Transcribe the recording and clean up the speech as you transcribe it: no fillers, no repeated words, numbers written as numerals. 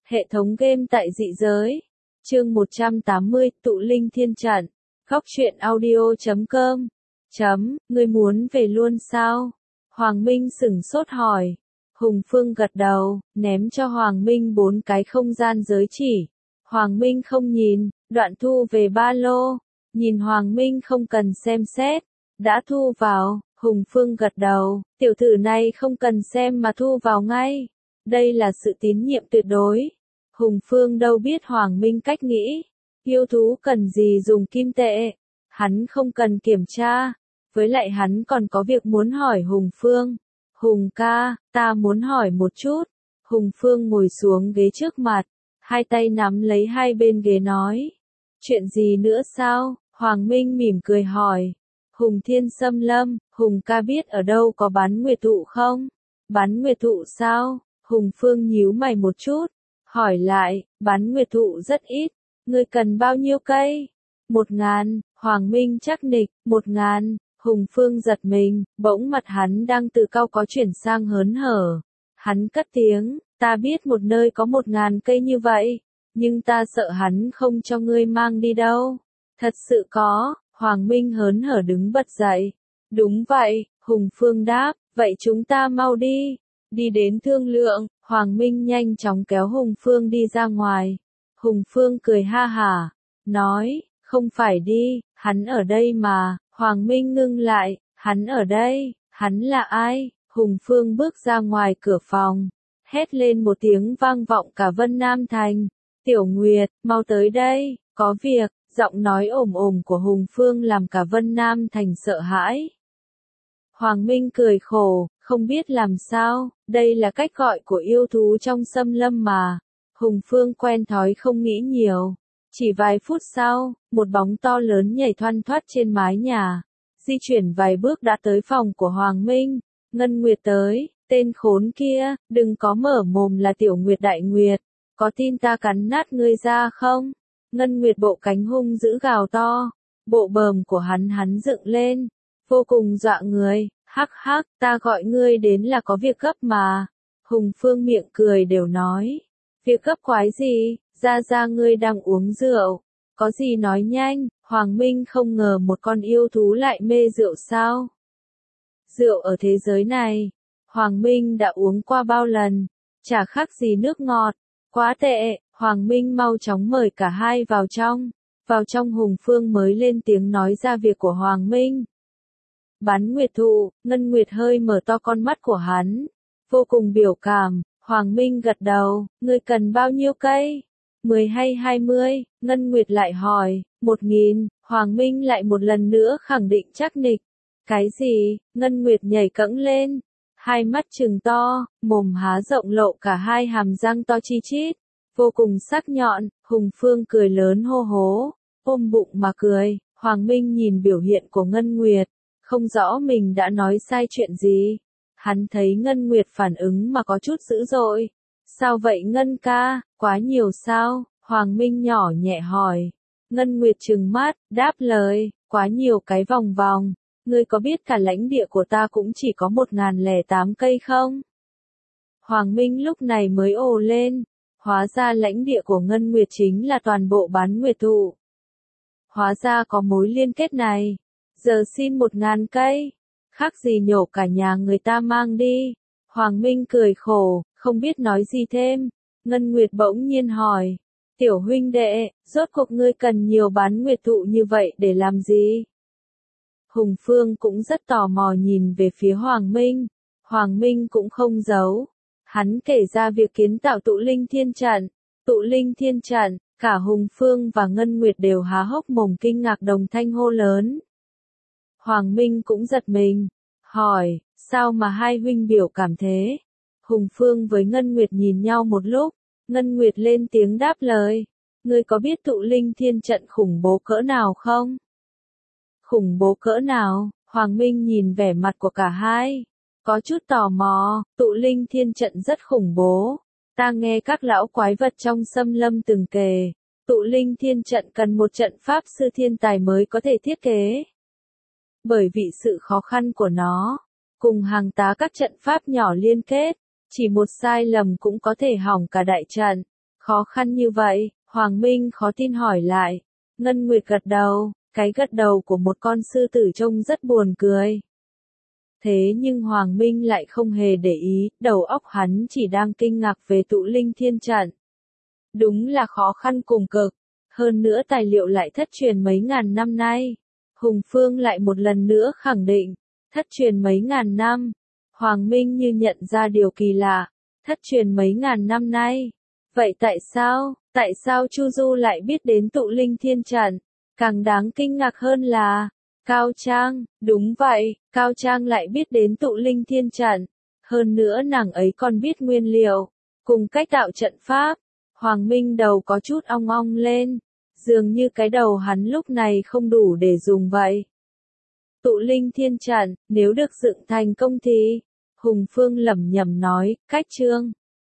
Hệ thống game tại dị giới. Chương 180, Tụ Linh Thiên Trận. Góc truyện audio.com. Ngươi muốn về luôn sao? Hoàng Minh sửng sốt hỏi. Hùng Phương gật đầu, ném cho Hoàng Minh 4 cái không gian giới chỉ. Hoàng Minh không nhìn, đoạn thu về ba lô. Nhìn Hoàng Minh không cần xem xét. Đã thu vào, Hùng Phương gật đầu, tiểu tử này không cần xem mà thu vào ngay. Đây là sự tín nhiệm tuyệt đối. Hùng Phương đâu biết Hoàng Minh cách nghĩ. Yêu thú cần gì dùng kim tệ. Hắn không cần kiểm tra. Với lại hắn còn có việc muốn hỏi Hùng Phương. Hùng ca, ta muốn hỏi một chút. Hùng Phương ngồi xuống ghế trước mặt. Hai tay nắm lấy hai bên ghế nói. Chuyện gì nữa sao? Hoàng Minh mỉm cười hỏi. Hùng Thiên Xâm Lâm, Hùng ca biết ở đâu có bán nguyệt thụ không? Bán nguyệt thụ sao? Hùng Phương nhíu mày một chút. Hỏi lại, bán nguyệt thụ rất ít. Ngươi cần bao nhiêu cây? 1.000, Hoàng Minh chắc nịch, 1.000. Hùng Phương giật mình, bỗng mặt hắn đang từ cau có chuyển sang hớn hở. Hắn cất tiếng, ta biết một nơi có 1.000 cây như vậy, nhưng ta sợ hắn không cho ngươi mang đi đâu. Thật sự có, Hoàng Minh hớn hở đứng bật dậy. Đúng vậy, Hùng Phương đáp, vậy chúng ta mau đi. Đi đến thương lượng, Hoàng Minh nhanh chóng kéo Hùng Phương đi ra ngoài. Hùng Phương cười ha hả, nói, không phải đi, hắn ở đây mà. Hoàng Minh ngưng lại, hắn ở đây, hắn là ai? Hùng Phương bước ra ngoài cửa phòng, hét lên một tiếng vang vọng cả Vân Nam Thành. Tiểu Nguyệt, mau tới đây, có việc. Giọng nói ồm ồm của Hùng Phương làm cả Vân Nam Thành sợ hãi. Hoàng Minh cười khổ, không biết làm sao, đây là cách gọi của yêu thú trong xâm lâm mà. Hùng Phương quen thói không nghĩ nhiều. Chỉ vài phút sau, một bóng to lớn nhảy thoăn thoắt trên mái nhà. Di chuyển vài bước đã tới phòng của Hoàng Minh. Ngân Nguyệt tới, tên khốn kia, đừng có mở mồm là Tiểu Nguyệt Đại Nguyệt. Có tin ta cắn nát ngươi ra không? Ngân Nguyệt bộ cánh hung dữ gào to. Bộ bờm của hắn dựng lên. Vô cùng dọa người. Hắc hắc, ta gọi ngươi đến là có việc gấp mà. Hùng Phương miệng cười đều nói. Việc gấp quái gì, ra ngươi đang uống rượu. Có gì nói nhanh, Hoàng Minh không ngờ một con yêu thú lại mê rượu sao. Rượu ở thế giới này, Hoàng Minh đã uống qua bao lần, chả khác gì nước ngọt. Quá tệ, Hoàng Minh mau chóng mời cả hai vào trong. Vào trong Hùng Phương mới lên tiếng nói ra việc của Hoàng Minh. Bán nguyệt thụ, Ngân Nguyệt hơi mở to con mắt của hắn. Vô cùng biểu cảm, Hoàng Minh gật đầu, ngươi cần bao nhiêu cây? 10 hay 20? Ngân Nguyệt lại hỏi, 1.000, Hoàng Minh lại một lần nữa khẳng định chắc nịch. Cái gì? Ngân Nguyệt nhảy cẫng lên. Hai mắt trừng to, mồm há rộng lộ cả hai hàm răng to chi chít. Vô cùng sắc nhọn, Hùng Phương cười lớn hô hố, ôm bụng mà cười. Hoàng Minh nhìn biểu hiện của Ngân Nguyệt, không rõ mình đã nói sai chuyện gì. Hắn thấy Ngân Nguyệt phản ứng mà có chút dữ dội. Sao vậy Ngân ca, quá nhiều sao? Hoàng Minh nhỏ nhẹ hỏi. Ngân Nguyệt trừng mắt, đáp lời, quá nhiều cái vòng vòng. Ngươi có biết cả lãnh địa của ta cũng chỉ có 1.008 cây không? Hoàng Minh lúc này mới ồ lên. Hóa ra lãnh địa của Ngân Nguyệt chính là toàn bộ bán nguyệt thụ. Hóa ra có mối liên kết này. Giờ xin 1.000 cây. Khác gì nhổ cả nhà người ta mang đi. Hoàng Minh cười khổ, không biết nói gì thêm. Ngân Nguyệt bỗng nhiên hỏi. Tiểu huynh đệ, rốt cuộc ngươi cần nhiều bán nguyệt thụ như vậy để làm gì? Hùng Phương cũng rất tò mò nhìn về phía Hoàng Minh. Hoàng Minh cũng không giấu. Hắn kể ra việc kiến tạo tụ linh thiên trận. Tụ linh thiên trận, cả Hùng Phương và Ngân Nguyệt đều há hốc mồm kinh ngạc đồng thanh hô lớn. Hoàng Minh cũng giật mình. Hỏi, sao mà hai huynh biểu cảm thế? Hùng Phương với Ngân Nguyệt nhìn nhau một lúc. Ngân Nguyệt lên tiếng đáp lời. Ngươi có biết tụ linh thiên trận khủng bố cỡ nào không? Khủng bố cỡ nào? Hoàng Minh nhìn vẻ mặt của cả hai. Có chút tò mò, tụ linh thiên trận rất khủng bố. Ta nghe các lão quái vật trong xâm lâm từng kể. Tụ linh thiên trận cần một trận pháp sư thiên tài mới có thể thiết kế. Bởi vì sự khó khăn của nó, cùng hàng tá các trận pháp nhỏ liên kết, chỉ một sai lầm cũng có thể hỏng cả đại trận. Khó khăn như vậy, Hoàng Minh khó tin hỏi lại. Ngân Nguyệt gật đầu, cái gật đầu của một con sư tử trông rất buồn cười. Thế nhưng Hoàng Minh lại không hề để ý, đầu óc hắn chỉ đang kinh ngạc về tụ linh thiên trận. Đúng là khó khăn cùng cực, hơn nữa tài liệu lại thất truyền mấy ngàn năm nay. Hùng Phương lại một lần nữa khẳng định, thất truyền mấy ngàn năm. Hoàng Minh như nhận ra điều kỳ lạ, thất truyền mấy ngàn năm nay. Vậy tại sao Chu Du lại biết đến tụ linh thiên trận? Càng đáng kinh ngạc hơn là, Cao Trang, đúng vậy, Cao Trang lại biết đến tụ linh thiên trận. Hơn nữa nàng ấy còn biết nguyên liệu, cùng cách tạo trận pháp. Hoàng Minh đầu có chút ong ong lên, dường như cái đầu hắn lúc này không đủ để dùng vậy. Tụ linh thiên trận, nếu được dựng thành công thì, Hùng Phương lẩm nhẩm nói, cách chương.